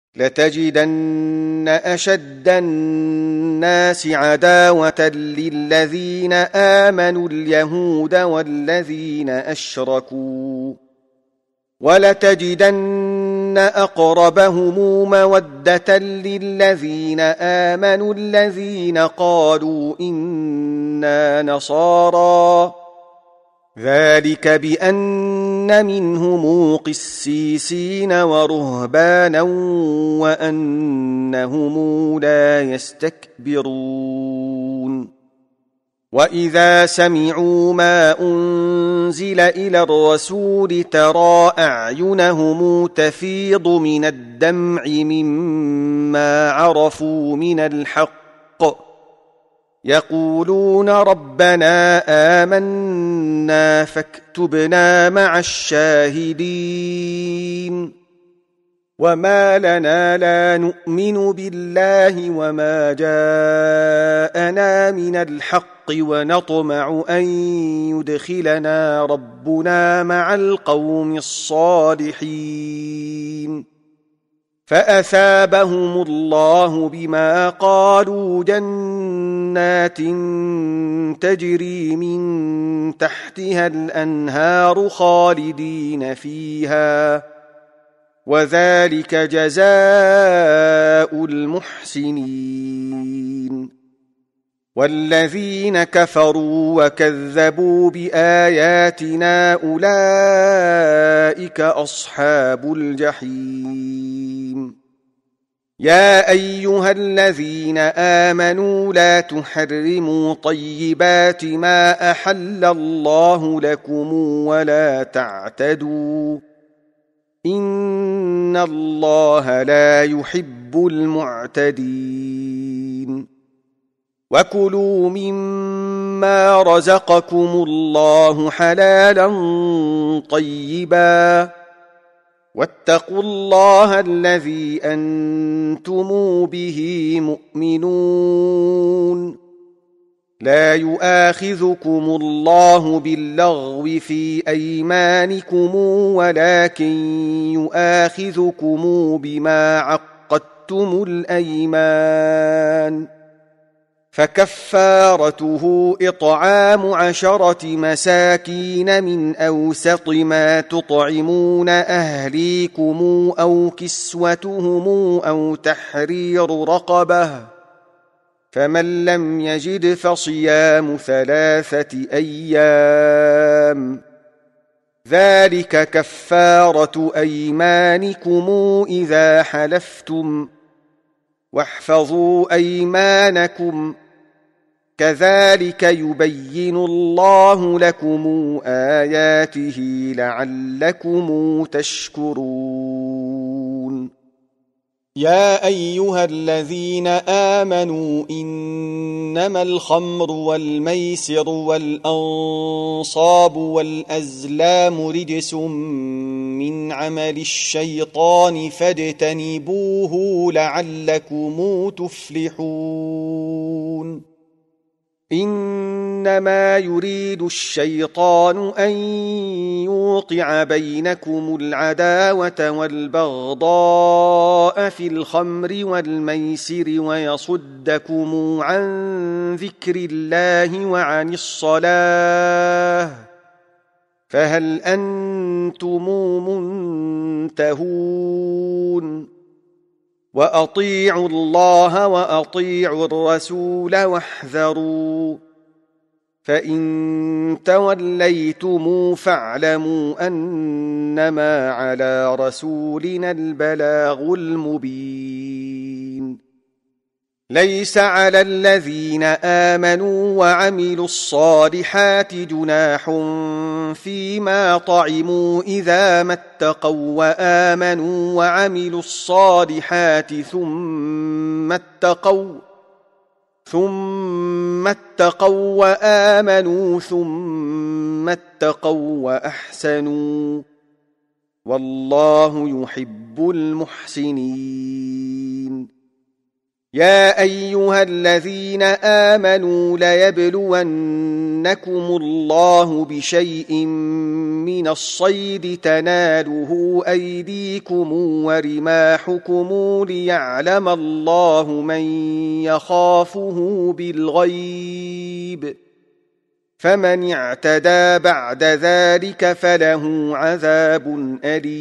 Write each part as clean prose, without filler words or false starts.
لتجدن أشد الناس عداوة للذين آمنوا اليهود والذين أشركوا، ولتجدن أقربهم مودة للذين آمنوا الذين قالوا إنا نصارى، ذلك بأن منهم قسيسين ورهبانا وأنهم لا يستكبرون. وإذا سمعوا ما أنزل إلى الرسول ترى أعينهم تفيض من الدمع مما عرفوا من الحق، يقولون ربنا آمنا فاكتبنا مع الشاهدين. وما لنا لا نؤمن بالله وما جاءنا من الحق ونطمع أن يدخلنا ربنا مع القوم الصالحين. فأثابهم الله بما قالوا جنات تجري من تحتها الأنهار خالدين فيها، وذلك جزاء المحسنين. والذين كفروا وكذبوا بآياتنا أولئك أصحاب الجحيم. يا أيها الذين آمنوا لا تحرموا طيبات ما أحل الله لكم ولا تعتدوا، إن الله لا يحب المعتدين. وكلوا مما رزقكم الله حلالا طيبا، واتقوا الله الذي أنتم به مؤمنون. لا يؤاخذكم الله باللغو في أيمانكم ولكن يؤاخذكم بما عقدتم الأيمان، فكفارته إطعام 10 مساكين من أوسط ما تطعمون أهليكم أو كسوتهم أو تحرير رقبة، فمن لم يجد فصيام 3 أيام، ذلك كفارة أيمانكم إذا حلفتم، واحفظوا أيمانكم، كذلك يبين الله لكم آياته لعلكم تشكرون. يا أيها الذين آمنوا إنما الخمر والميسر والأنصاب والأزلام رجس من عمل الشيطان فاجتنبوه لعلكم تفلحون. إنما يريد الشيطان أن يوقع بينكم العداوة والبغضاء في الخمر والميسر ويصدكم عن ذكر الله وعن الصلاة، فهل أنتم منتهون؟ وأطيعوا الله وأطيعوا الرسول واحذروا، فإن توليتم فاعلموا أنما على رسولنا البلاغ المبين. ليس على الذين آمنوا وعملوا الصالحات جناح فيما طعموا إذا ما اتقوا وآمنوا وعملوا الصالحات ثم اتقوا وآمنوا ثم اتقوا وأحسنوا، والله يحب المحسنين. يا أيها الذين آمنوا ليبلونكم الله بشيء من الصيد تناله أيديكم ورماحكم ليعلم الله من يخافه بالغيب فمن اعتدى بعد ذلك فله عذاب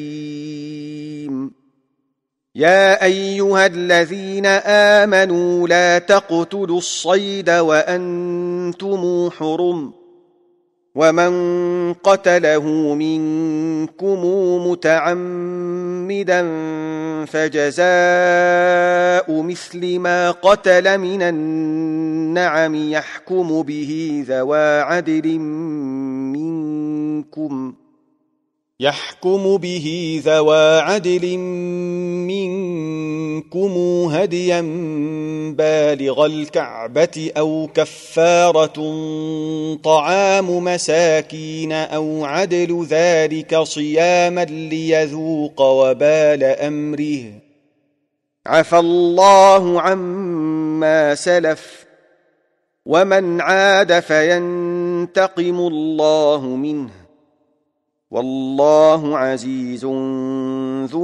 أليم يا أيها الذين آمنوا لا تقتلوا الصيد وأنتم حرم ومن قتله منكم متعمدا فجزاء مثل ما قتل من النعم يحكم به ذوى عدل منكم هديا بالغ الكعبة أو كفارة طعام مساكين أو عدل ذلك صياما ليذوق وبال أمره عفى الله عما سلف ومن عاد فينتقم الله منه والله عزيز ذو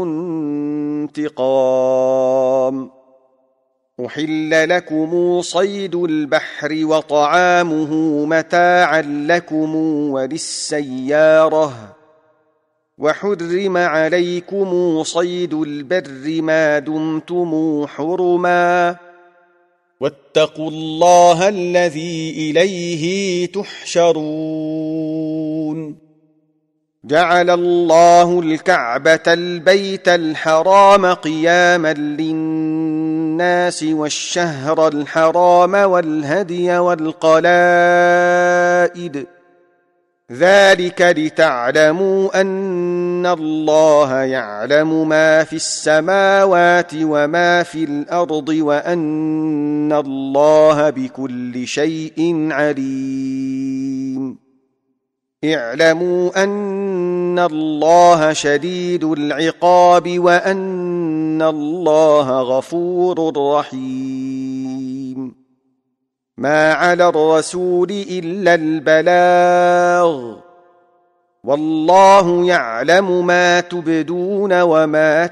انتقام أحل لكم صيد البحر وطعامه متاعا لكم وللسيارة وحرم عليكم صيد البر ما دمتم حرما واتقوا الله الذي إليه تحشرون جعل الله الكعبة البيت الحرام قياما للناس والشهر الحرام والهدي والقلائد ذلك لتعلموا أن الله يعلم ما في السماوات وما في الأرض وأن الله بكل شيء عليم اعلموا أن الله شديد العقاب وأن الله غفور رحيم ما على الرسول إلا البلاغ والله يعلم ما تبدون وما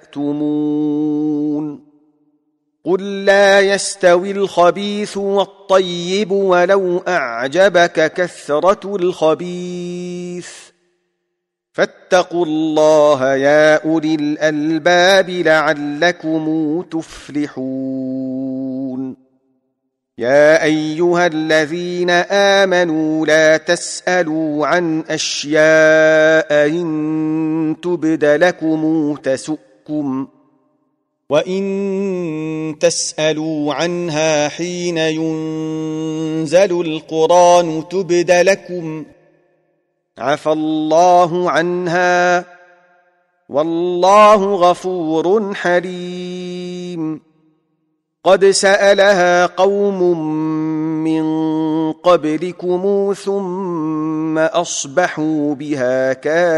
تكتمون قل لا يستوي الخبيث والطيب ولو أعجبك كثرة الخبيث فاتقوا الله يا أولي الألباب لعلكم تفلحون يا أيها الذين آمنوا لا تسألوا عن أشياء إن تبد لكم تسؤكم وإن تسألوا عنها حين ينزل القرآن تبد لكم عفى الله عنها والله غفور حليم قد سألها قوم من قبلكم ثم أصبحوا بها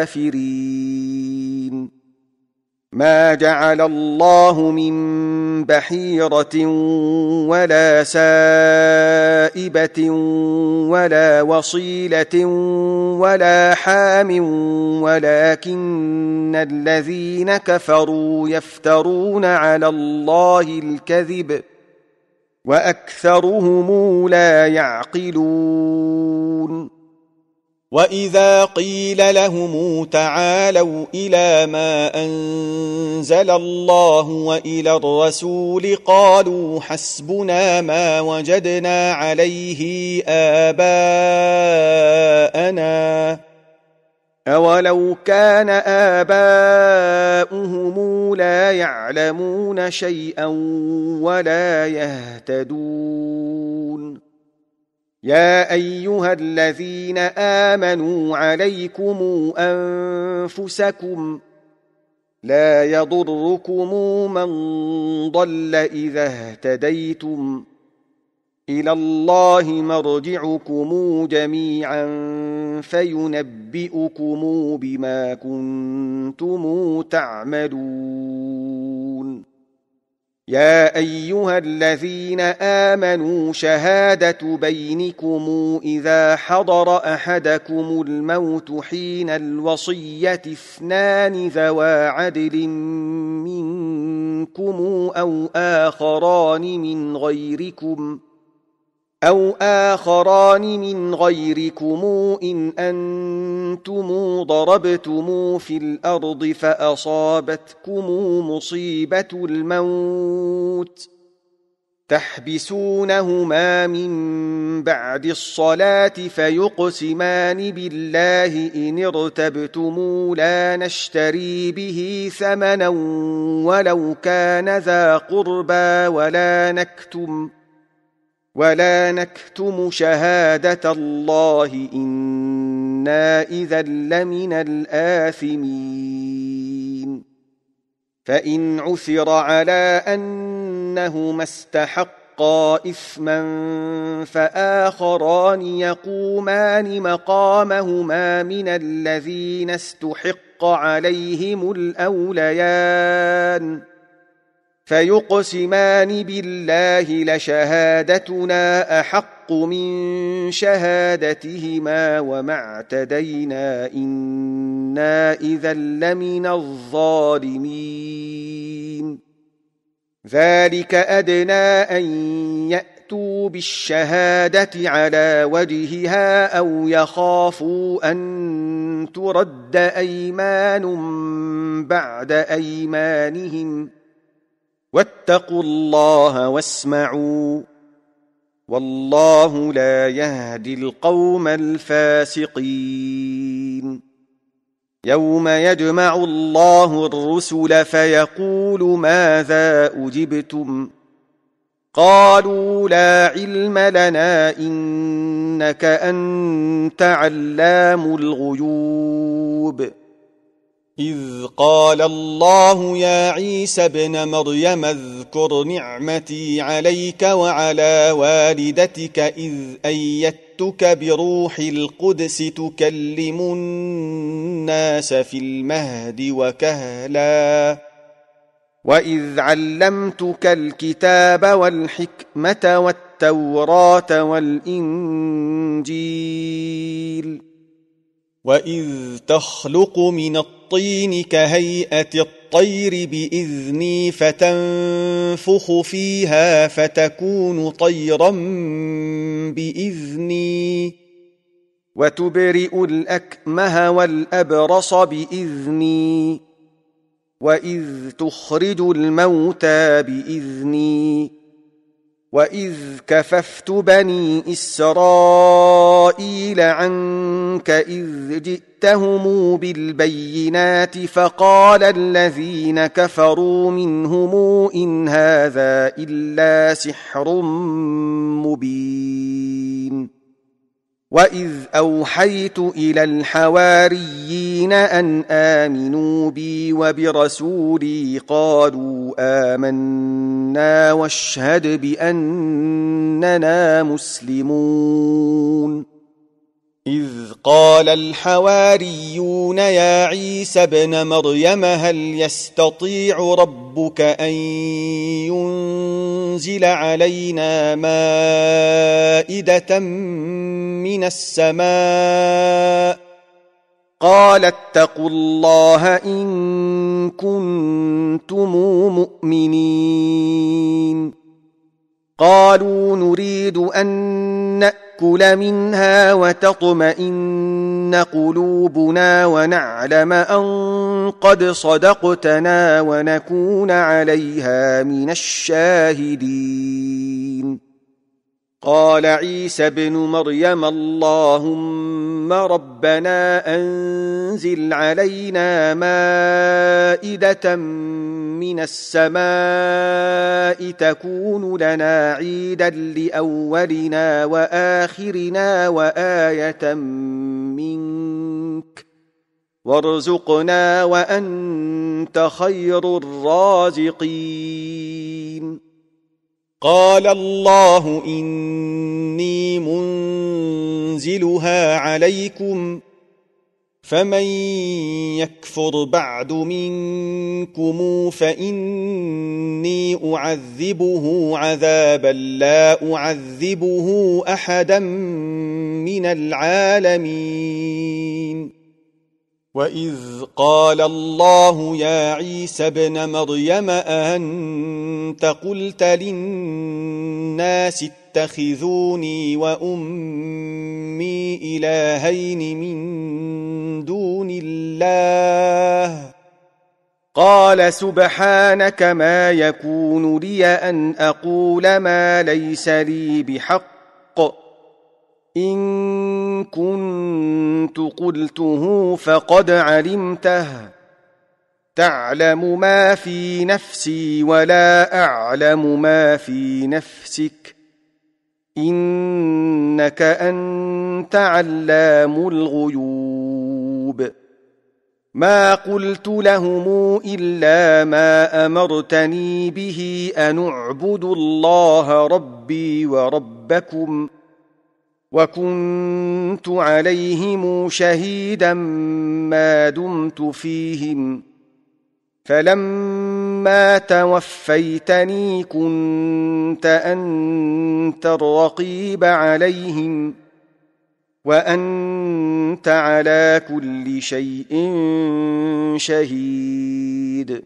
كافرين ما جعل الله من بحيرة ولا سائبة ولا وصيلة ولا حام ولكن الذين كفروا يفترون على الله الكذب وأكثرهم لا يعقلون وإذا قيل لهم تعالوا إلى ما أنزل الله وإلى الرسول قالوا حسبنا ما وجدنا عليه آباءنا أولو كان آباؤهم لا يعلمون شيئا ولا يهتدون يا أيها الذين آمنوا عليكم أنفسكم لا يضركم من ضل إذا اهتديتم إلى الله مرجعكم جميعا فينبئكم بما كنتم تعملون يا أيها الذين آمنوا شهادة بينكم إذا حضر أحدكم الموت حين الوصية 2 ذوى عدل منكم أو آخران من غيركم إن أنتم ضربتم في الأرض فأصابتكم مصيبة الموت تحبسونهما من بعد الصلاة فيقسمان بالله إن ارتبتم لا نشتري به ثمنا ولو كان ذا قربى ولا نكتم شهادة الله إنا إذا لمن الآثمين فإن عثر على أنهما استحقا إثما فآخران يقومان مقامهما من الذين استحق عليهم الأوليان فيقسمان بالله لشهادتنا أحق من شهادتهما وما اعتدينا إنا إذا لمن الظالمين ذلك أدنى أن يأتوا بالشهادة على وجهها أو يخافوا أن ترد أيمان بعد أيمانهم واتقوا الله واسمعوا والله لا يهدي القوم الفاسقين يوم يجمع الله الرسل فيقول ماذا أجبتم قالوا لا علم لنا إنك أنت علام الغيوب إذ قال الله يا عيسى ابن مريم اذكر نعمتي عليك وعلى والدتك إذ أيدتك بروح القدس تكلم الناس في المهد وكهلا وإذ علمتك الكتاب والحكمة والتوراة والإنجيل وإذ تخلق من الطين كهيئة الطير بإذني فتنفخ فيها فتكون طيرا بإذني وتبرئ الأكمه والأبرص بإذني وإذ تخرج الموتى بإذني وإذ كففت بني إسرائيل عنك إذ جئتهم بالبينات فقال الذين كفروا منهم إن هذا إلا سحر مبين وإذ أوحيت إلى الحواريين أن آمنوا بي وبرسولي قالوا آمنا واشهد بأننا مسلمون إذ قال الحواريون يا عيسى ابن مريم هل يستطيع ربك أن ينزل علينا مائدة من السماء قال اتقوا الله إن كنتم مؤمنين قالوا نريد أن نأكل منها وتطمئن قلوبنا ونعلم أن قد صدقتنا ونكون عليها من الشاهدين قال عيسى ابن مريم اللهم ربنا أنزل علينا مائدة من السماء تكون لنا عيدا لأولنا وآخرنا وآية منك وارزقنا وأنت خير الرازقين قال الله إني منزلها عليكم فمن يكفر بعد منكم فإني أعذبه عذابا لا أعذبه أحدا من العالمين وإذ قال الله يا عيسى ابن مريم أأنت قلت للناس اتخذوني وأمي إلهين من دون الله قال سبحانك ما يكون لي أن أقول ما ليس لي بحق إن كنت قلته فقد علمته تعلم ما في نفسي ولا أعلم ما في نفسك إنك أنت علام الغيوب ما قلت لهم إلا ما أمرتني به أن اعبدوا الله ربي وربكم وكنت عليهم شهيدا ما دمت فيهم فلما توفيتني كنت أنت الرقيب عليهم وأنت على كل شيء شهيد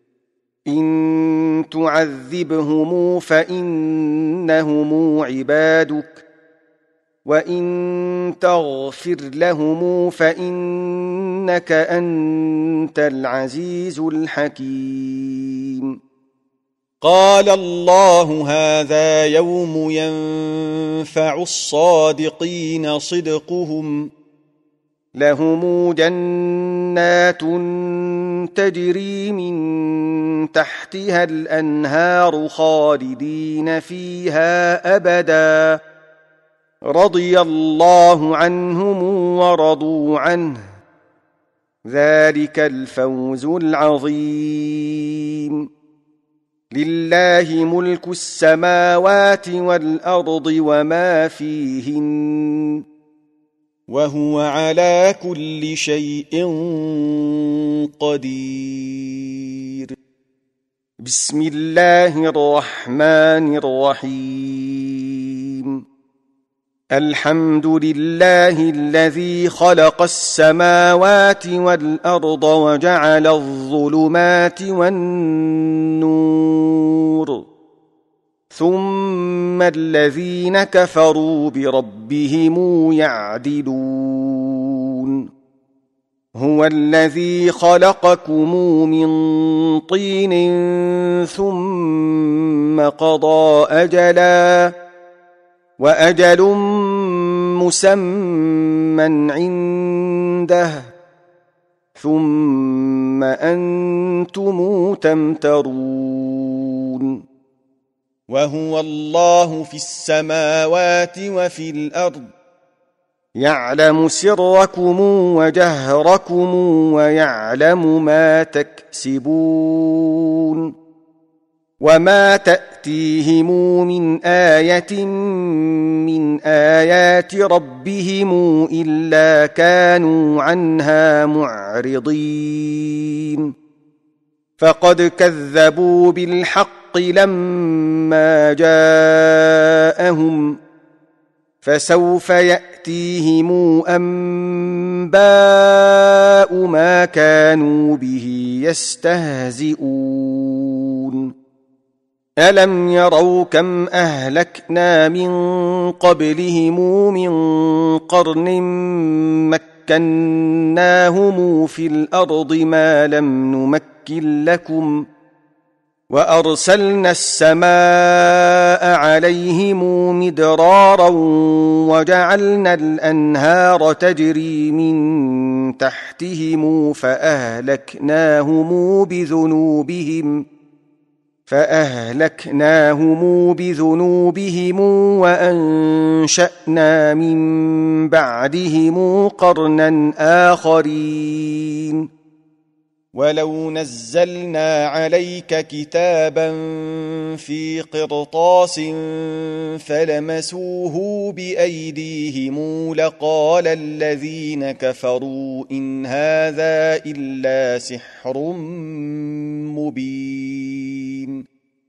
إن تعذبهم فإنهم عبادك وإن تغفر لهم فإنك أنت العزيز الحكيم قال الله هذا يوم ينفع الصادقين صدقهم لهم جنات تجري من تحتها الأنهار خالدين فيها أبدا رضي الله عنهم ورضوا عنه ذلك الفوز العظيم لله ملك السماوات والأرض وما فيهن وهو على كل شيء قدير بسم الله الرحمن الرحيم الحمد لله الذي خلق السماوات والأرض وجعل الظلمات والنور ثم الذين كفروا بربهم يعدلون هو الذي خلقكم من طين ثم قضى أجلا وأجل مسمى عنده ثم أنتم تمترون وهو الله في السماوات وفي الأرض يعلم سركم وجهركم ويعلم ما تكسبون وما تأتيهم من آية من آيات ربهم إلا كانوا عنها معرضين فقد كذبوا بالحق لما جاءهم فسوف يأتيهم أنباء ما كانوا به يستهزئون ألم يروا كم أهلكنا من قبلهم من قرن مكناهم في الأرض ما لم نمكن لكم وأرسلنا السماء عليهم مدرارا وجعلنا الأنهار تجري من تحتهم فأهلكناهم بذنوبهم وأنشأنا من بعدهم قرنا آخرين ولو نزلنا عليك كتابا في قرطاس فلمسوه بأيديهم لقال الذين كفروا إن هذا إلا سحر مبين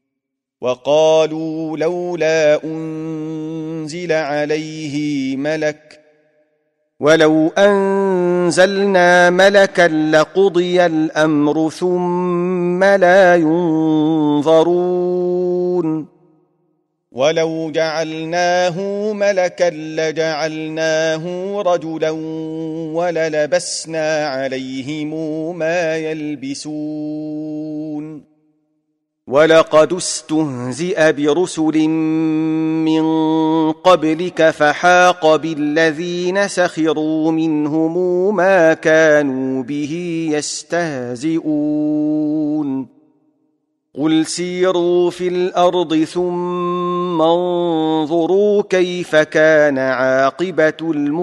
وقالوا لولا أنزل عليه ملك ولو أنزلنا ملكا لقضي الأمر ثم لا ينظرون ولو جعلناه ملكا لجعلناه رجلا وللبسنا عليهم ما يلبسون ولقد استهزئ برسل من قبلك فحاق بالذين سخروا منهم ما كانوا به يستهزئون قل سيروا في الأرض ثم انظروا كيف كان عاقبة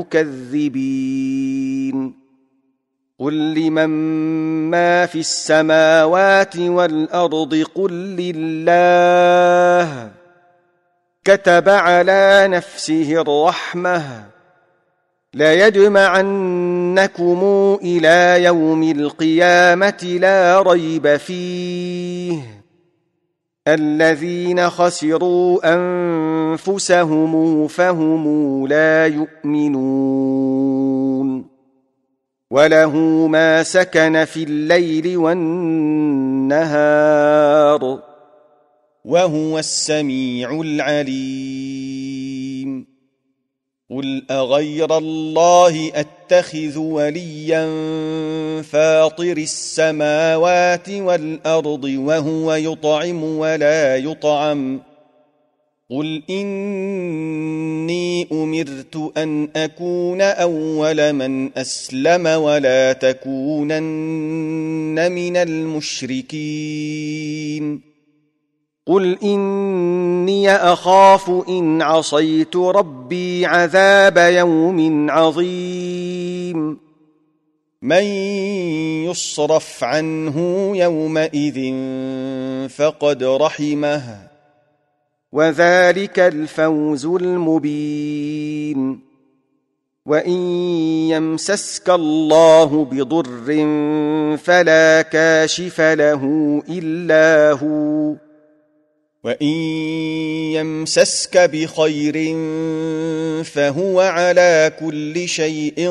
المكذبين قل لمن ما في السماوات والأرض قل لله كتب على نفسه الرحمة ليجمعنكم إلى يوم القيامة لا ريب فيه الذين خسروا أنفسهم فهم لا يؤمنون وله ما سكن في الليل والنهار وهو السميع العليم قل أغير الله أتخذ وليا فاطر السماوات والأرض وهو يطعم ولا يطعم قل إني أمرت أن أكون أول من أسلم ولا تكونن من المشركين قل إني أخاف إن عصيت ربي عذاب يوم عظيم من يصرف عنه يومئذ فقد رحمه وذلك الفوز المبين وإن يمسسك الله بضر فلا كاشف له إلا هو وإن يمسسك بخير فهو على كل شيء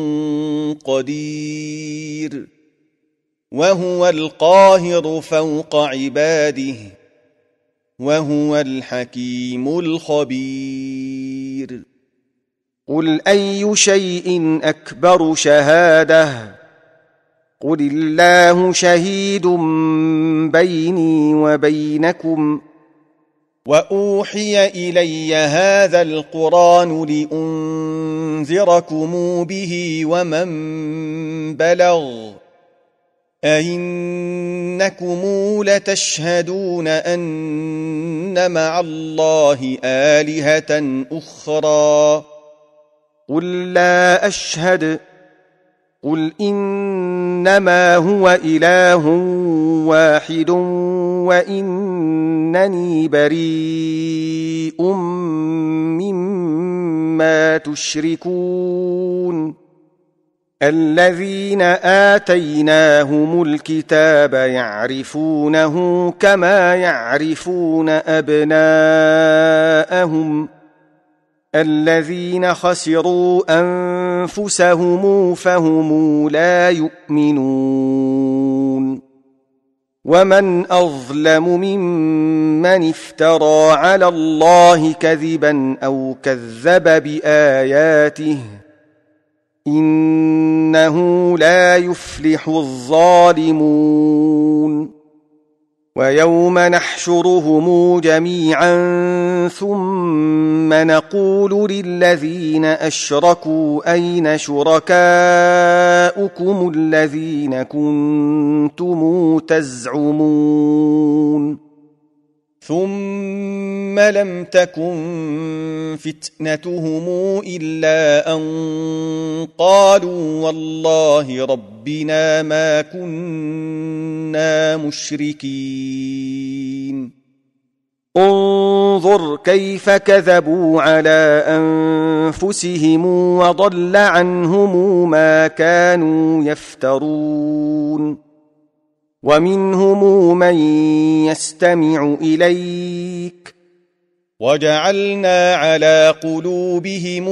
قدير وهو القاهر فوق عباده وهو الحكيم الخبير قل أي شيء أكبر شهادة قل الله شهيد بيني وبينكم وأوحي إلي هذا القرآن لأنذركم به ومن بلغ أئنكم لتشهدون أن مع الله آلهة أخرى قل لا أشهد قل إنما هو إله واحد وإنني بريء مما تشركون الذين آتيناهم الكتاب يعرفونه كما يعرفون أبناءهم الذين خسروا أنفسهم فهم لا يؤمنون ومن أظلم ممن افترى على الله كذبا أو كذب بآياته إنه لا يفلح الظالمون ويوم نحشرهم جميعا ثم نقول للذين أشركوا أين شركاؤكم الذين كنتم تزعمون ثم ثم لم تكن فتنتهم إلا أن قالوا والله ربنا ما كنا مشركين انظر كيف كذبوا على أنفسهم وضل عنهم ما كانوا يفترون ومنهم من يستمع إليك وجعلنا على قلوبهم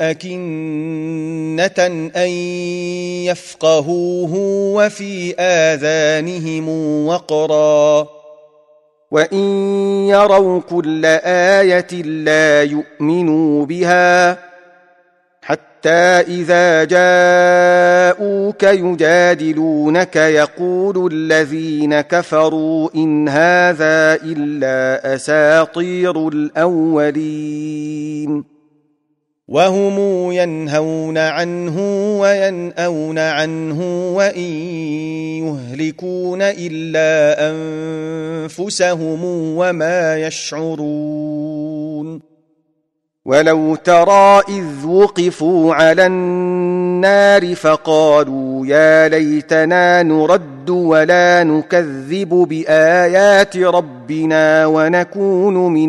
أكنة أن يفقهوه وفي آذانهم وقرا وإن يروا كل آية لا يؤمنوا بها حتى إذا جاءوك يجادلونك يقول الذين كفروا إن هذا إلا أساطير الأولين وهم ينهون عنه وينأون عنه وإن يهلكون إلا أنفسهم وما يشعرون ولو ترى إذ وقفوا على النار فقالوا يا ليتنا نرد ولا نكذب بآيات ربنا ونكون من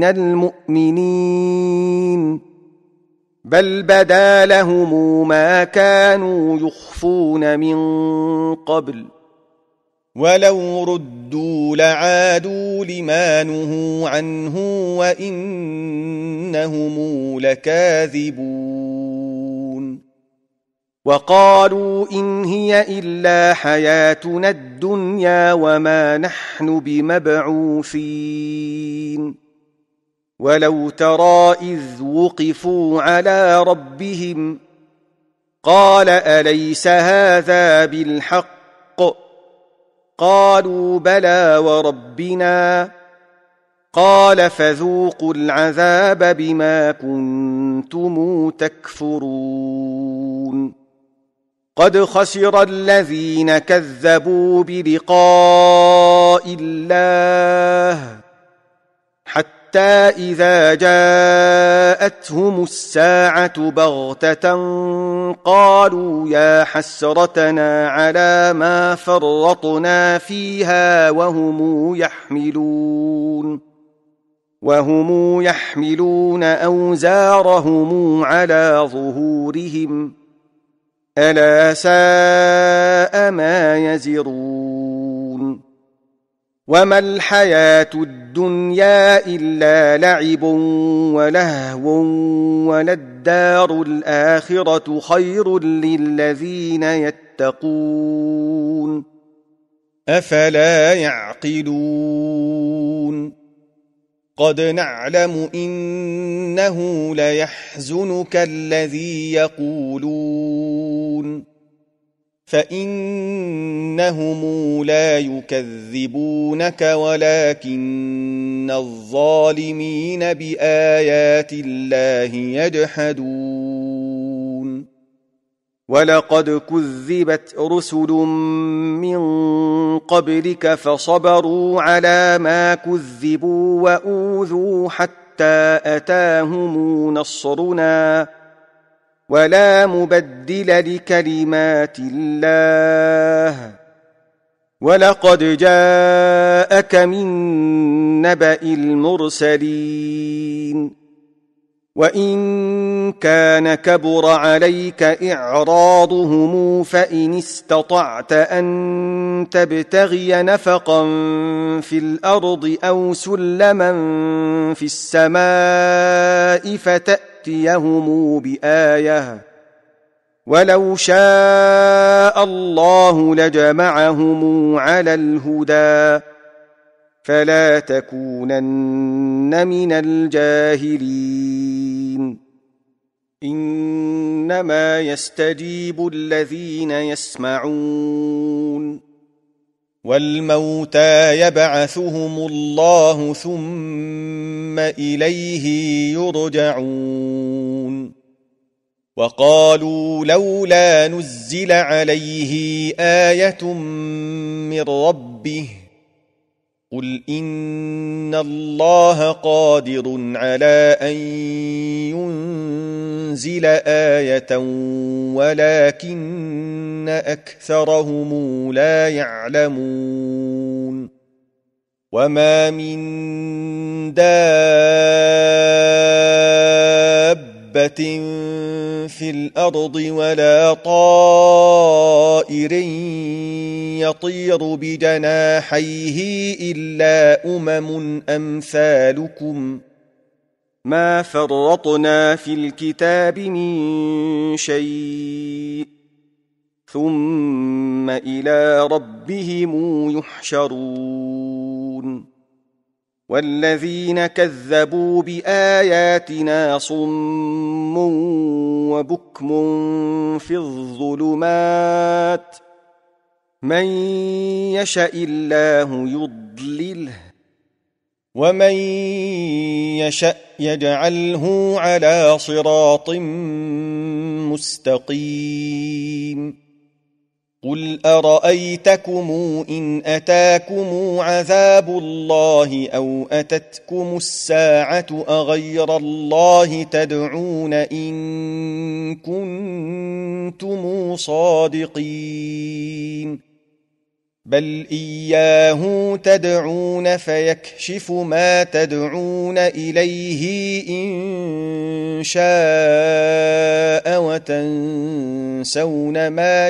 المؤمنين بل بدا لهم ما كانوا يخفون من قبل ولو ردوا لعادوا لما نهوا عنه وإنهم لكاذبون وقالوا إن هي إلا حياتنا الدنيا وما نحن بمبعوثين ولو ترى إذ وقفوا على ربهم قال أليس هذا بالحق قالوا بلى وربنا قال فذوقوا العذاب بما كنتم تكفرون قد خسر الذين كذبوا بلقاء الله حتى إذا جاءتهم الساعة بغتة قالوا يا حسرتنا على ما فرطنا فيها وهم يحملون أوزارهم على ظهورهم ألا ساء ما يزرون وما الحياة الدنيا إلا لعب ولهو وللدار الآخرة خير للذين يتقون أفلا يعقلون قد نعلم إنه ليحزنك الذي يقولون فإنهم لا يكذبونك ولكن الظالمين بآيات الله يجحدون ولقد كذبت رسل من قبلك فصبروا على ما كذبوا وأوذوا حتى أتاهم نصرنا ولا مبدل لكلمات الله ولقد جاءك من نبأ المرسلين وإن كان كبر عليك إعراضهم فإن استطعت أن تبتغي نفقا في الأرض أو سلما في السماء فتأتيهم بآية ولو شاء الله لجمعهم على الهدى فلا تكونن من الجاهلين إنما يستجيب الذين يسمعون والموتى يبعثهم الله ثم إليه يرجعون وقالوا لولا نزل عليه آية من ربه قل إن الله قادر على أن ينزل آية ولكن أكثرهم لا يعلمون وما من دابة في الأرض ولا طائر يطير بجناحيه إلا أمثالكم ما فرطنا في الكتاب من شيء ثم إلى ربهم يحشرون والذين كذبوا بآياتنا صم وبكم في الظلمات من يشاء الله يضلله ومن يشاء يجعله على صراط مستقيم قل أرأيتكم إن أتاكم عذاب الله أو أتتكم الساعة أغير الله تدعون إن كنتم صادقين بل إياه تدعون فيكشف ما تدعون إليه إن شاء وتنسون ما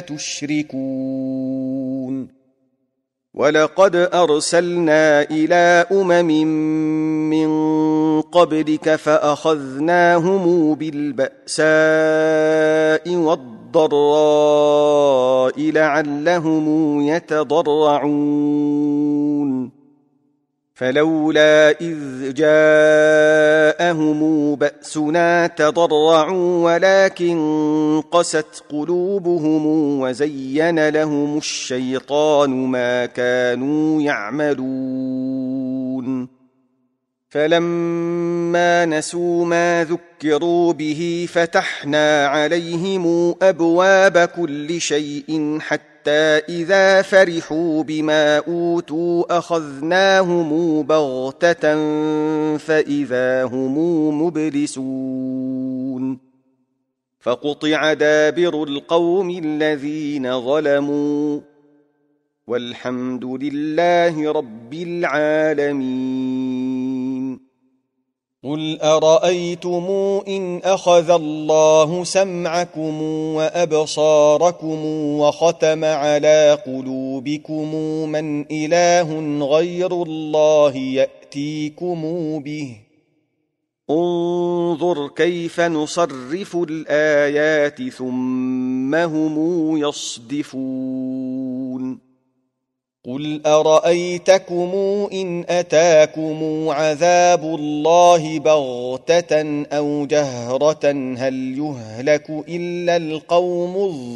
تشركون ولقد أرسلنا إلى من قبلك فأخذناهم بالبأساء والضراء لعلهم يتضرعون فلولا إذ جاءهم بأسنا تضرعوا ولكن قست قلوبهم وزين لهم الشيطان ما كانوا يعملون فلما نسوا ما ذكروا به فتحنا عليهم أبواب كل شيء حتى إذا فرحوا بما أوتوا أخذناهم بغتة فإذا هم مبلسون فقطع دابر القوم الذين ظلموا والحمد لله رب العالمين قل أرأيتم إن أخذ الله سمعكم وأبصاركم وختم على قلوبكم من إله غير الله يأتيكم به انظر كيف نصرف الآيات ثم هم يصدفون قل أرأيتكم إن أتاكم عذاب الله بغتة أو جهرة هل يهلك إلا القوم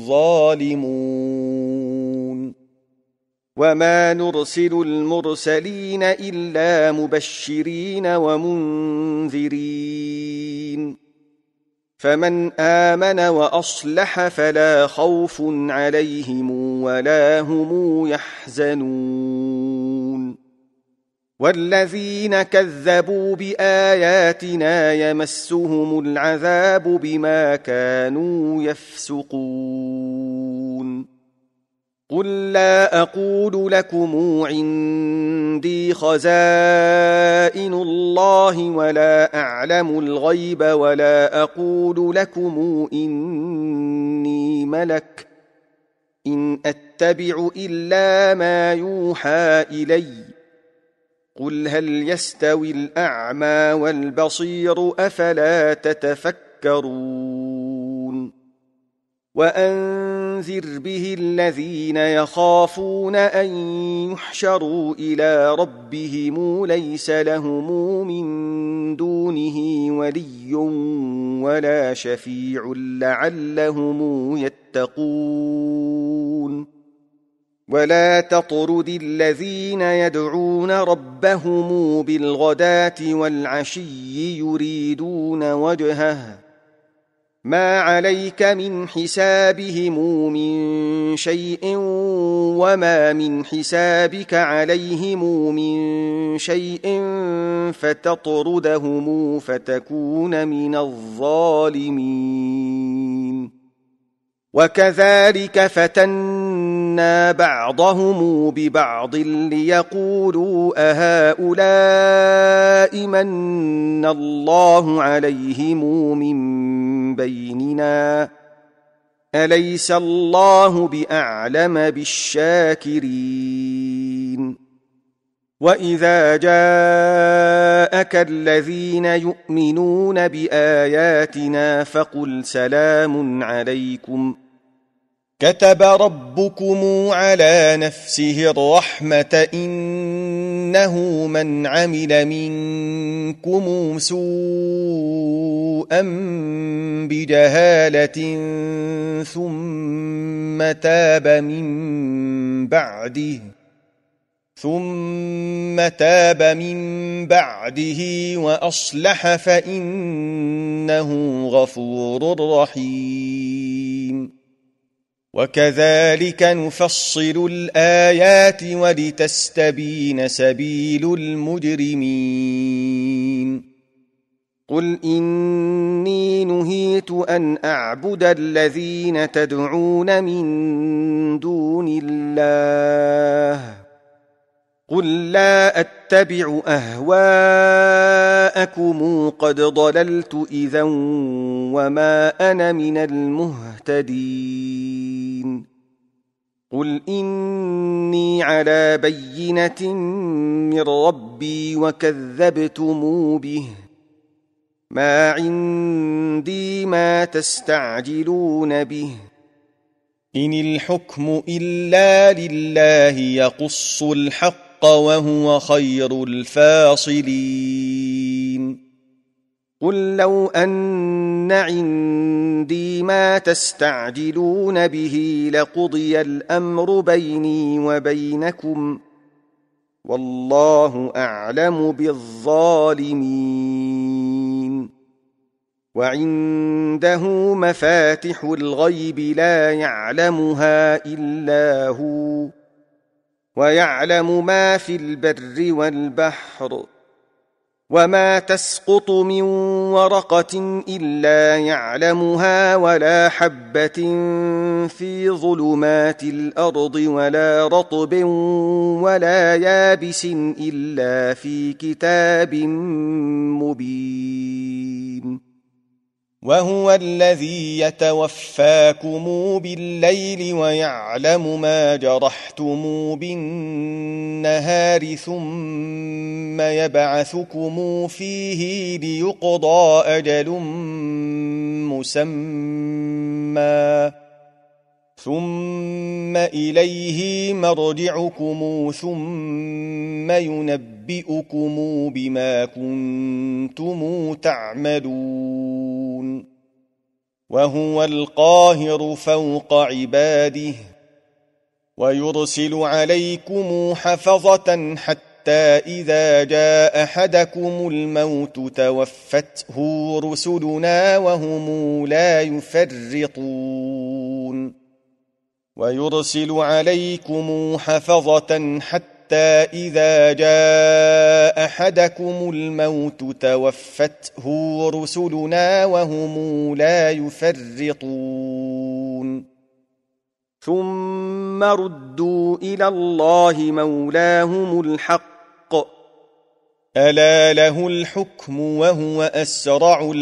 الظالمون وما نرسل المرسلين إلا مبشرين ومنذرين فمن آمن وأصلح فلا خوف عليهم ولا هم يحزنون والذين كذبوا بآياتنا يمسهم العذاب بما كانوا يفسقون قل لا أقول لكم عندي خزائن الله ولا أعلم الغيب ولا أقول لكم إني ملك إن أتبع إلا ما يوحى إلي قل هل يستوي الأعمى والبصير أفلا تتفكرون وأنذر به الذين يخافون أن يحشروا إلى ربهم ليس لهم من دونه ولي ولا شفيع لعلهم يتقون ولا تطرد الذين يدعون ربهم بالغداة والعشي يريدون وجهه ما عليك من حسابهم من شيء وما من حسابك عليهم من شيء فتطردهم فتكون من الظالمين وكذلك فتنا بعضهم ببعض ليقولوا أهؤلاء من الله عليهم من بيننا أليس الله بأعلم بالشاكرين وإذا جاءك الذين يؤمنون بآياتنا فقل سلام عليكم كتب ربكم على نفسه الرحمة إنه من عمل منكم سوءا بجهالة ثم تاب من بعده وأصلح فإنه غفور رحيم وكذلك نفصل الآيات ولتستبين سبيل المجرمين قل إني نهيت أن أعبد الذين تدعون من دون الله قل لا أتبع أهواءكم قد ضللت إذا وما أنا من المهتدين قل إني على بينة من ربي وكذبتم به ما عندي ما تستعجلون به إن الحكم إلا لله يقص الحق وهو خير الفاصلين قل لو أن عندي ما تستعجلون به لقضي الأمر بيني وبينكم والله أعلم بالظالمين وعنده مفاتح الغيب لا يعلمها إلا هو ويعلم ما في البر والبحر وما تسقط من ورقة إلا يعلمها ولا حبة في ظلمات الأرض ولا رطب ولا يابس إلا في كتاب مبين وهو الذي يتوفاكم بالليل ويعلم ما جرحتم بالنهار ثم يبعثكم فيه ليقضى أجل مسمى ثم إليه مرجعكم ثم ينبئكم بما كنتم تعملون وهو القاهر فوق عباده ويرسل عليكم حفظة حتى إذا جاء أحدكم الموت توفته رسلنا وهم لا يفرطون ويرسل عليكم حفظة حتى إذا جاء أحدكم الموت توفته رسلنا وهم لا يفرطون ثم ردوا إلى الله مولاهم الحق ألا له الحكم وهو أسرع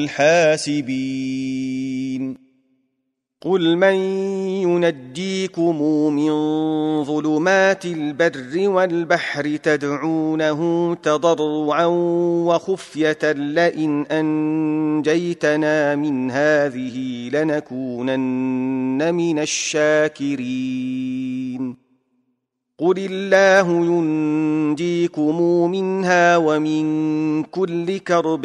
الحاسبين قل من ينجيكم من ظلمات البر والبحر تدعونه تضرعا وخفية لئن أنجيتنا من هذه لنكونن من الشاكرين قل الله ينجيكم منها ومن كل كرب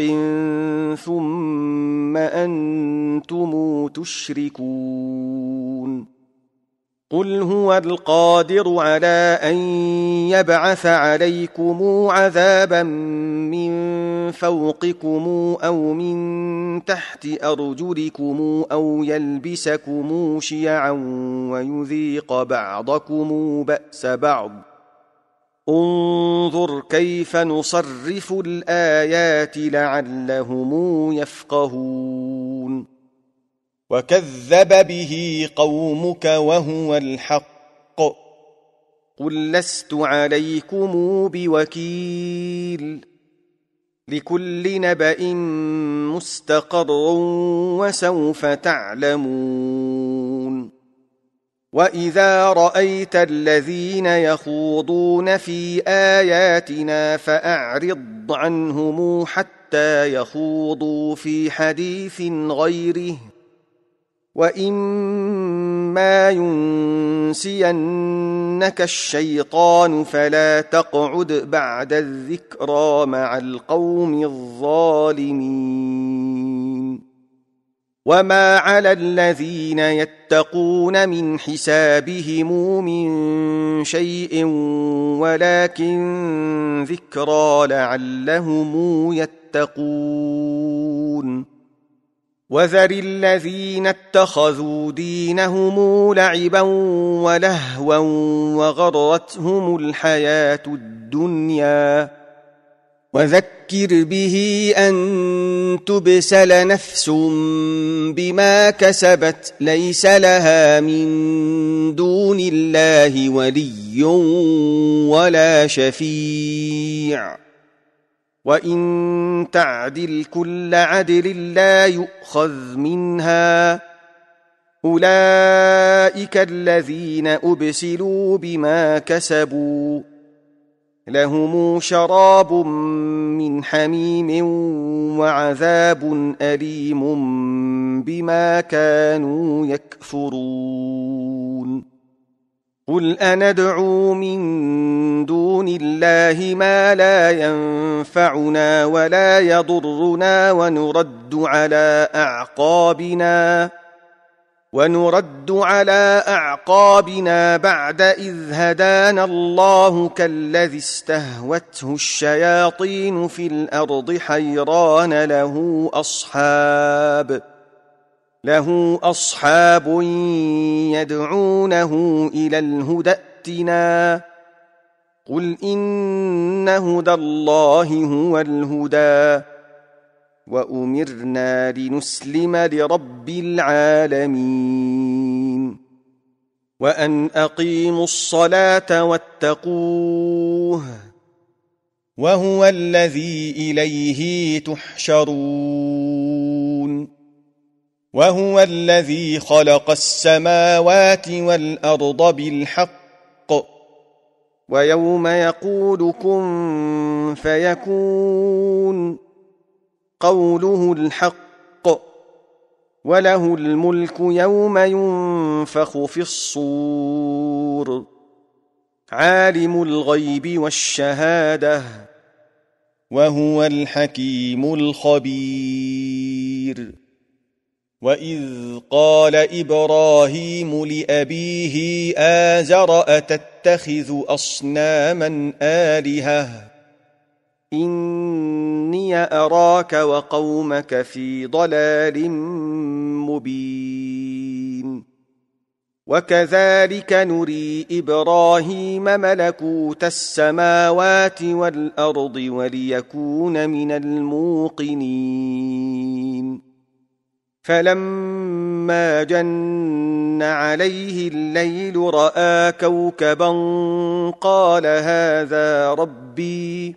ثم أنتم تشركون قل هو القادر على أن يبعث عليكم عذابا من فوقكم أو من تحت أرجلكم أو يلبسكم شيعا ويذيق بعضكم بأس بعض انظر كيف نصرف الآيات لعلهم يفقهون وكذب به قومك وهو الحق قل لست عليكم بوكيل لكل نبأ مستقر وسوف تعلمون وإذا رأيت الذين يخوضون في آياتنا فأعرض عنهم حتى يخوضوا في حديث غيره وإما ينسينك الشيطان فلا تقعد بعد الذكرى مع القوم الظالمين وما على الذين يتقون من حسابهم من شيء ولكن ذكرى لعلهم يتقون وذر الذين اتخذوا دينهم لعبا ولهوا وغرتهم الحياة الدنيا وذكر به أن تبسل نفس بما كسبت ليس لها من دون الله ولي ولا شفيع وإن تعدل كل عدل لا يؤخذ منها أولئك الذين أبسلوا بما كسبوا لهم شراب من حميم وعذاب أليم بما كانوا يكفرون قل أندعو من دون الله ما لا ينفعنا ولا يضرنا ونرد على أعقابنا بعد إذ هدانا الله كالذي استهوته الشياطين في الأرض حيران له أصحاب يدعونه إلى الهدى ائتنا قل إن هدى الله هو الهدى وأمرنا لنسلم لرب العالمين وأن أقيموا الصلاة واتقوه وهو الذي إليه تحشرون وهو الذي خلق السماوات والأرض بالحق ويوم يقول كن فيكون قوله الحق وله الملك يوم ينفخ في الصور عالم الغيب والشهادة وهو الحكيم الخبير وإذ قال إبراهيم لأبيه آزر أتتخذ أصناما آلهة إني أراك وقومك في ضلال مبين وكذلك نري إبراهيم ملكوت السماوات والأرض وليكون من الموقنين فلما جن عليه الليل رأى كوكبا قال هذا ربي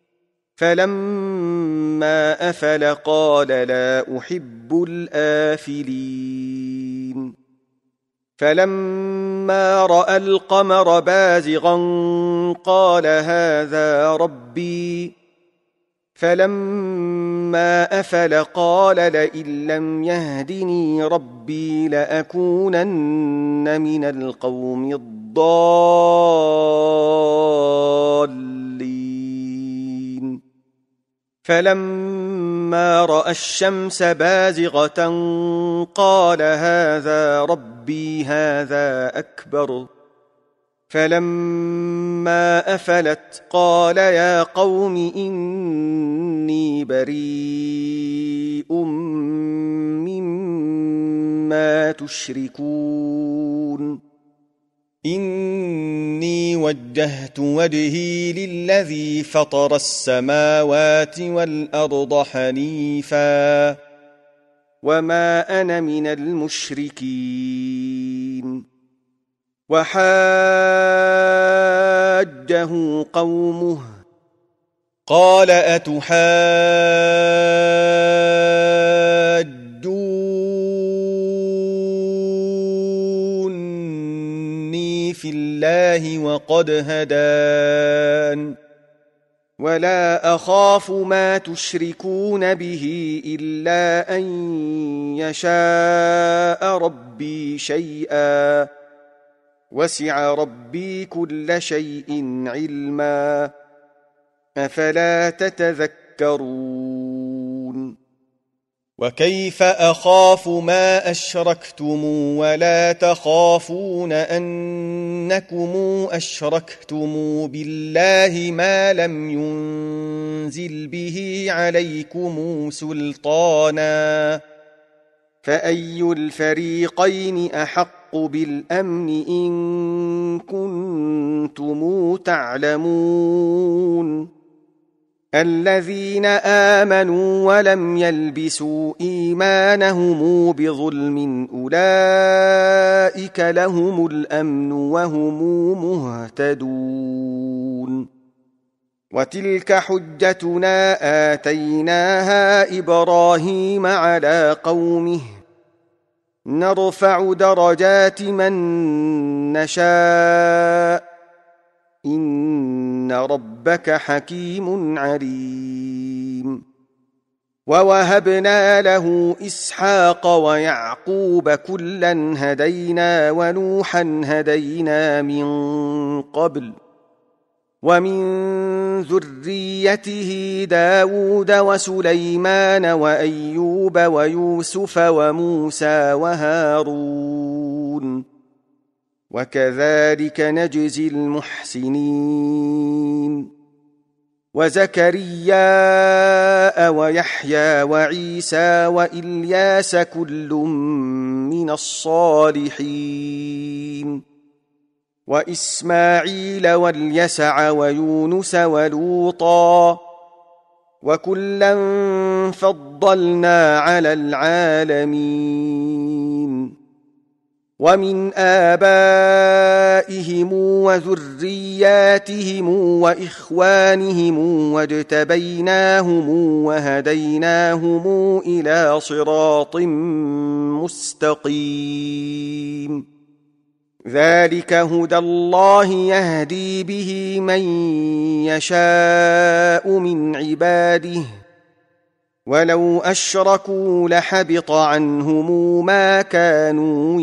فلما أفل قال لا أحب الآفلين فلما رأى القمر بازغا قال هذا ربي فلما أفل قال لئن لم يهدني ربي لأكونن من القوم الضالين فلما رأى الشمس بازغة قال هذا ربي هذا أكبر فلما أفلت قال يا قوم إني إني بريء مما تشركون إني وجهت وجهي للذي فطر السماوات والأرض حنيفا وما أنا من المشركين وحاجه قومه قال أتحاجوني في الله وقد هدان ولا أخاف ما تشركون به إلا أن يشاء ربي شيئا وسع ربي كل شيء علما أفلا تتذكرون وكيف أخاف ما أشركتم ولا تخافون أنكم أشركتم بالله ما لم ينزل به عليكم سلطانا فأي الفريقين أحق بالأمن إن كنتم تعلمون الذين آمنوا ولم يلبسوا إيمانهم بظلم أولئك لهم الأمن وهم مهتدون وتلك حجتنا آتيناها إبراهيم على قومه نرفع درجات من نشاء إن ربك حكيم عليم ووهبنا له إسحاق ويعقوب كلا هدينا ونوحا هدينا من قبل ومن ذريته داود وسليمان وأيوب ويوسف وموسى وهارون وكذلك نجزي المحسنين وزكريا ويحيى وعيسى وإلياس كل من الصالحين وإسماعيل واليسع ويونس ولوطا وكلا فضلنا على العالمين ومن آبائهم وذرياتهم وإخوانهم واجتبيناهم وهديناهم إلى صراط مستقيم ذلك هدى الله يهدي به من يشاء من عباده ولو أشركوا لحبط عنهم ما كانوا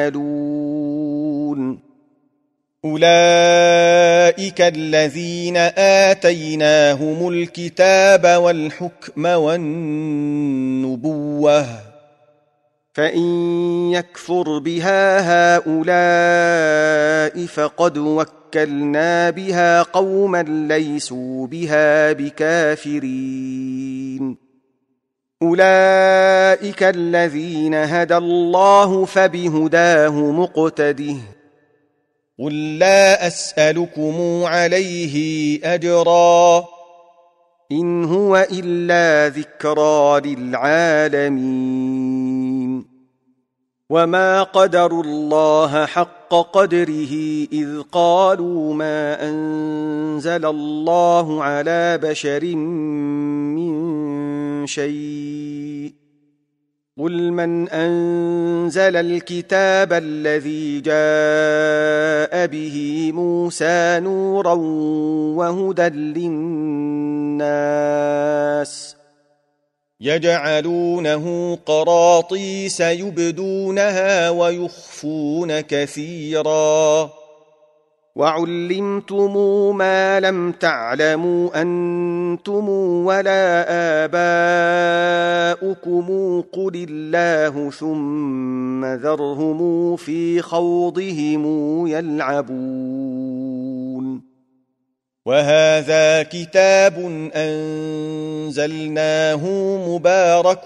يعملون أولئك الذين آتيناهم الكتاب والحكم والنبوة فإن يكفر بها هؤلاء فقد وكلنا بها قوما ليسوا بها بكافرين أولئك الذين هدى الله فبهداه مقتده قل لا أسألكم عليه أجرا إن هو إلا ذكرى للعالمين وما قدروا الله حق قدره إذ قالوا ما أنزل الله على بشر من شيء قل من أنزل الكتاب الذي جاء به موسى نورا وهدى للناس يجعلونه قراطيس يبدونها ويخفون كثيرا وعلمتم ما لم تعلموا أنتم ولا آباؤكم قل الله ثم ذرهم في خوضهم يلعبون وهذا كتاب أنزلناه مبارك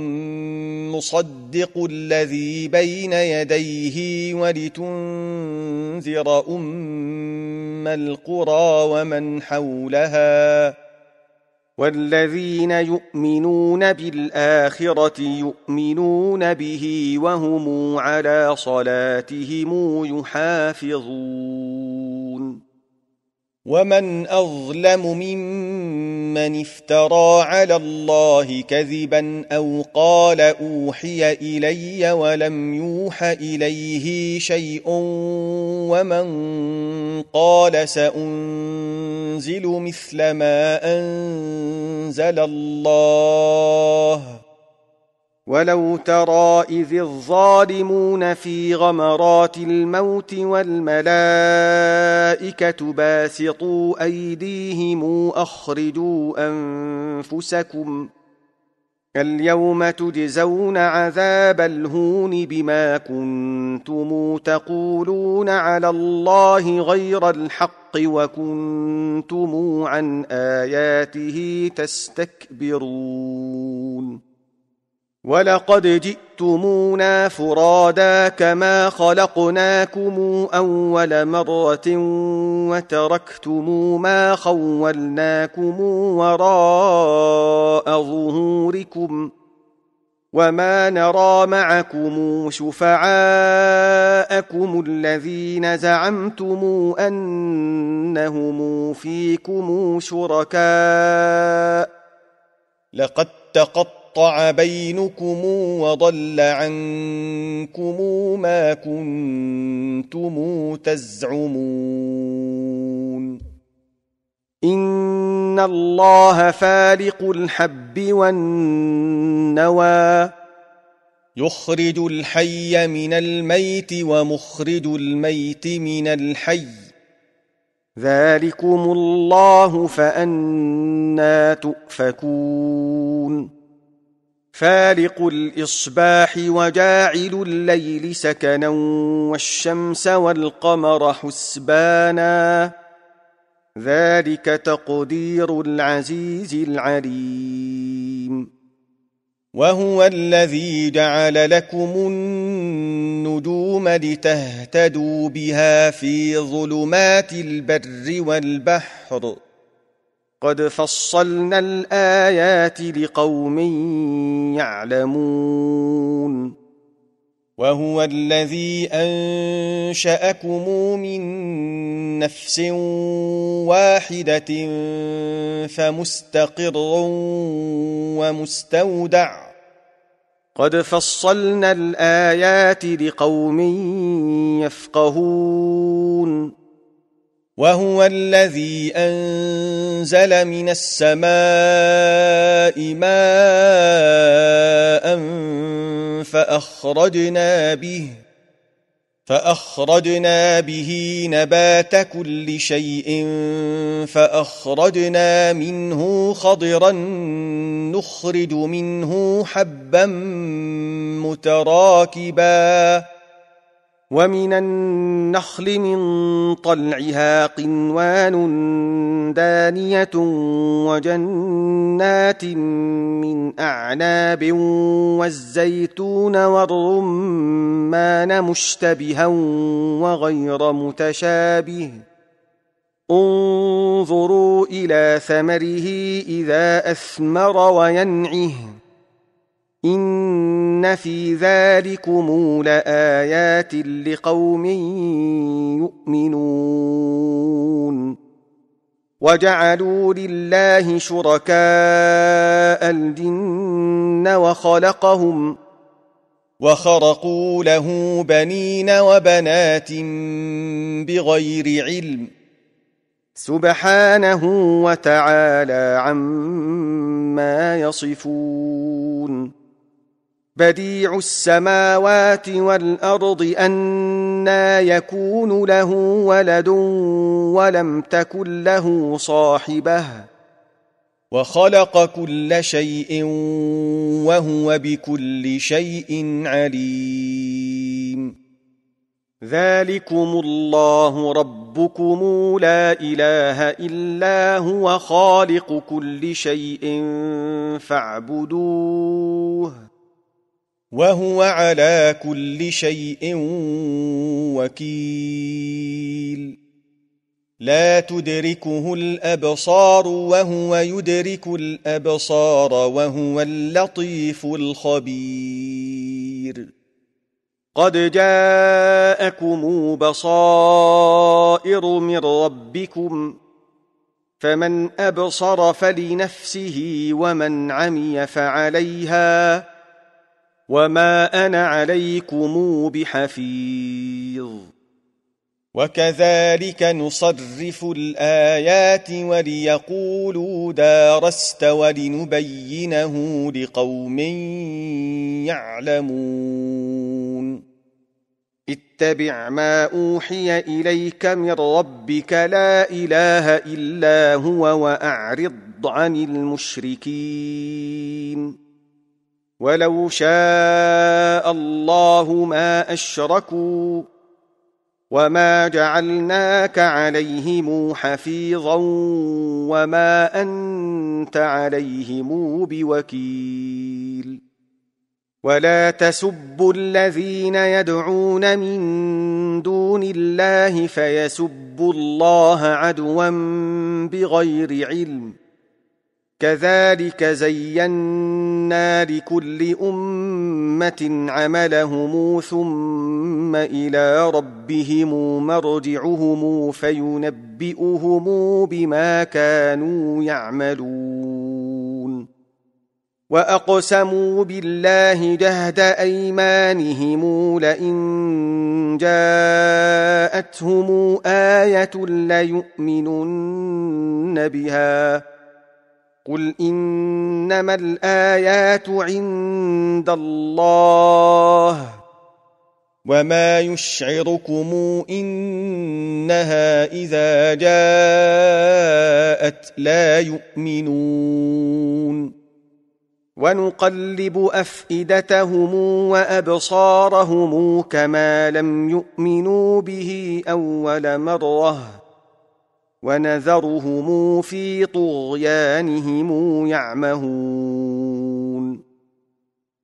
مصدق الذي بين يديه ولتنذر أم القرى ومن حولها والذين يؤمنون بالآخرة يؤمنون به وهم على صلاتهم يحافظون ومن أظلم ممن افترى على الله كذبا أو قال أوحي إلي ولم يوح إليه شيء ومن قال سأنزل مثل ما أنزل الله ولو ترى إذ الظالمون في غمرات الموت والملائكة باسطوا أيديهم أخرجوا أنفسكم اليوم تجزون عذاب الهون بما كنتم تقولون على الله غير الحق وكنتم عن آياته تستكبرون ولقد جئتمونا فرادا كما خلقناكم أول مرة وتركتم ما خولناكم وراء ظهوركم وما نرى معكم شفعاءكم الذين زعمتم أنهم فيكم شركاء لقد تقطع بينكم وضل عنكم ما كنتم تزعمون إن الله فالق الحب والنوى يخرج الحي من الميت ومخرج الميت من الحي ذلكم الله فأنى تؤفكون فالق الإصباح وجاعل الليل سكنا والشمس والقمر حسبانا ذلك تقدير العزيز العليم وهو الذي جعل لكم النجوم لتهتدوا بها في ظلمات البر والبحر قد فصلنا الآيات لقوم يعلمون وهو الذي أنشأكم من نفس واحدة فمستقر ومستودع قد فصلنا الآيات لقوم يفقهون وهو الذي أنزل من السماء ماء فأخرجنا به نبات كل شيء فأخرجنا منه خضرا نخرج منه حبا متراكبا ومن النخل من طلعها قنوان دانية وجنات من أعناب والزيتون والرمان مشتبها وغير متشابه انظروا إلى ثمره إذا أثمر وينعه إن في ذلكم لآيات لقوم يؤمنون وجعلوا لله شركاء الجن وخرقوا له بنين وبنات بغير علم سبحانه وتعالى عما يصفون بديع السماوات والأرض أنى يكون له ولد ولم تكن له صاحبة وخلق كل شيء وهو بكل شيء عليم ذلكم الله ربكم لا إله إلا هو خالق كل شيء فاعبدوه وهو على كل شيء وكيل لا تدركه الأبصار وهو يدرك الأبصار وهو اللطيف الخبير قد جاءكم بصائر من ربكم فمن أبصر فلنفسه ومن عمي فعليها وما أنا عليكم بحفيظ وكذلك نصرف الآيات وليقولوا دارست ولنبينه لقوم يعلمون اتبع ما أوحي إليك من ربك لا إله إلا هو وأعرض عن المشركين ولو شاء الله ما أشركوا وما جعلناك عليهم حفيظا وما أنت عليهم بوكيل ولا تسبوا الذين يدعون من دون الله فيسبوا الله عدوا بغير علم كذلك زينا لكل أمة عملهم ثم إلى ربهم مرجعهم فينبئهم بما كانوا يعملون وأقسموا بالله جهد أيمانهم لئن جاءتهم آية ليؤمنن بها قل إنما الآيات عند الله وما يشعركم إنها إذا جاءت لا يؤمنون ونقلب أفئدتهم وأبصارهم كما لم يؤمنوا به أول مرة ونذرهم في طغيانهم يعمهون